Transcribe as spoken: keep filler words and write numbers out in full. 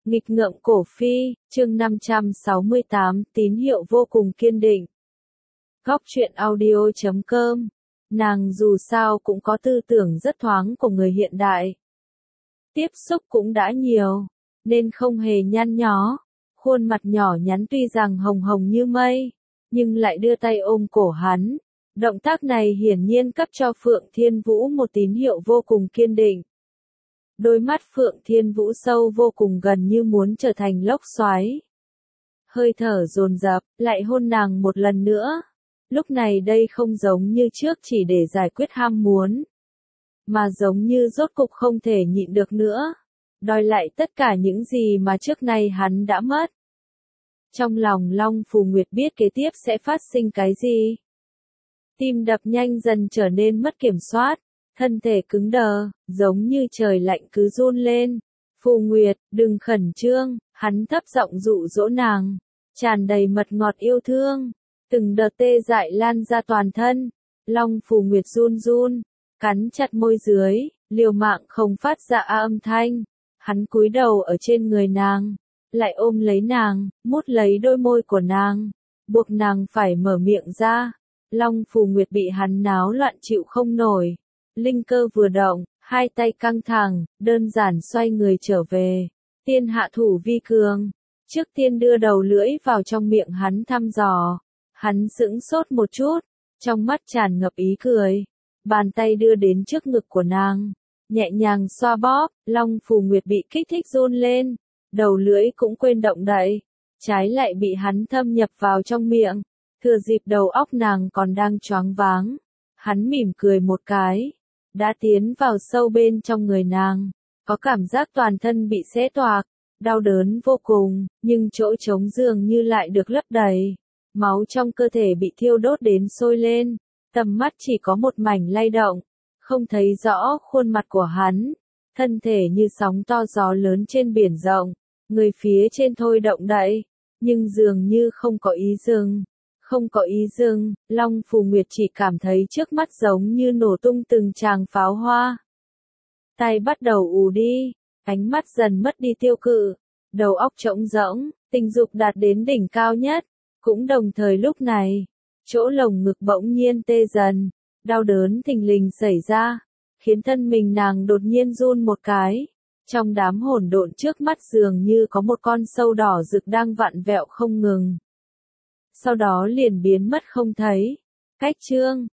Nghịch ngợm cổ phi, chương năm trăm sáu mươi tám, tín hiệu vô cùng kiên định. Góc truyện audio chấm com. Nàng dù sao cũng có tư tưởng rất thoáng của người hiện đại. Tiếp xúc cũng đã nhiều, nên không hề nhăn nhó. Khuôn mặt nhỏ nhắn tuy rằng hồng hồng như mây, nhưng lại đưa tay ôm cổ hắn. Động tác này hiển nhiên cấp cho Phượng Thiên Vũ một tín hiệu vô cùng kiên định. Đôi mắt Phượng Thiên Vũ sâu vô cùng gần như muốn trở thành lốc xoáy. Hơi thở dồn dập, lại hôn nàng một lần nữa. Lúc này đây không giống như trước chỉ để giải quyết ham muốn, mà giống như rốt cục không thể nhịn được nữa. Đòi lại tất cả những gì mà trước nay hắn đã mất. Trong lòng Long Phù Nguyệt biết kế tiếp sẽ phát sinh cái gì. Tim đập nhanh dần trở nên mất kiểm soát. Thân thể cứng đờ, giống như trời lạnh cứ run lên. Phù Nguyệt, đừng khẩn trương, hắn thấp giọng dụ dỗ nàng, tràn đầy mật ngọt yêu thương, từng đợt tê dại lan ra toàn thân. Long Phù Nguyệt run run, cắn chặt môi dưới, liều mạng không phát ra âm thanh. Hắn cúi đầu ở trên người nàng, lại ôm lấy nàng, mút lấy đôi môi của nàng, buộc nàng phải mở miệng ra. Long Phù Nguyệt bị hắn náo loạn chịu không nổi. Linh cơ vừa động, hai tay căng thẳng, đơn giản xoay người trở về. Tiên hạ thủ vi cường. Trước tiên đưa đầu lưỡi vào trong miệng hắn thăm dò. Hắn sững sốt một chút, trong mắt tràn ngập ý cười. Bàn tay đưa đến trước ngực của nàng, nhẹ nhàng xoa bóp. Long Phù Nguyệt bị kích thích run lên, đầu lưỡi cũng quên động đậy, trái lại bị hắn thâm nhập vào trong miệng. Thừa dịp đầu óc nàng còn đang choáng váng, hắn mỉm cười một cái, đã tiến vào sâu bên trong người nàng, có cảm giác toàn thân bị xé toạc, đau đớn vô cùng, nhưng chỗ trống dường như lại được lấp đầy, máu trong cơ thể bị thiêu đốt đến sôi lên, tầm mắt chỉ có một mảnh lay động, không thấy rõ khuôn mặt của hắn, thân thể như sóng to gió lớn trên biển rộng, người phía trên thôi động đậy, nhưng dường như không có ý dừng. Không có ý dừng, Long Phù Nguyệt chỉ cảm thấy trước mắt giống như nổ tung từng tràng pháo hoa. Tay bắt đầu ù đi, ánh mắt dần mất đi tiêu cự, đầu óc trống rỗng, tình dục đạt đến đỉnh cao nhất. Cũng đồng thời lúc này, chỗ lồng ngực bỗng nhiên tê dần, đau đớn thình lình xảy ra, khiến thân mình nàng đột nhiên run một cái. Trong đám hỗn độn trước mắt dường như có một con sâu đỏ rực đang vặn vẹo không ngừng. Sau đó liền biến mất không thấy. Cách chương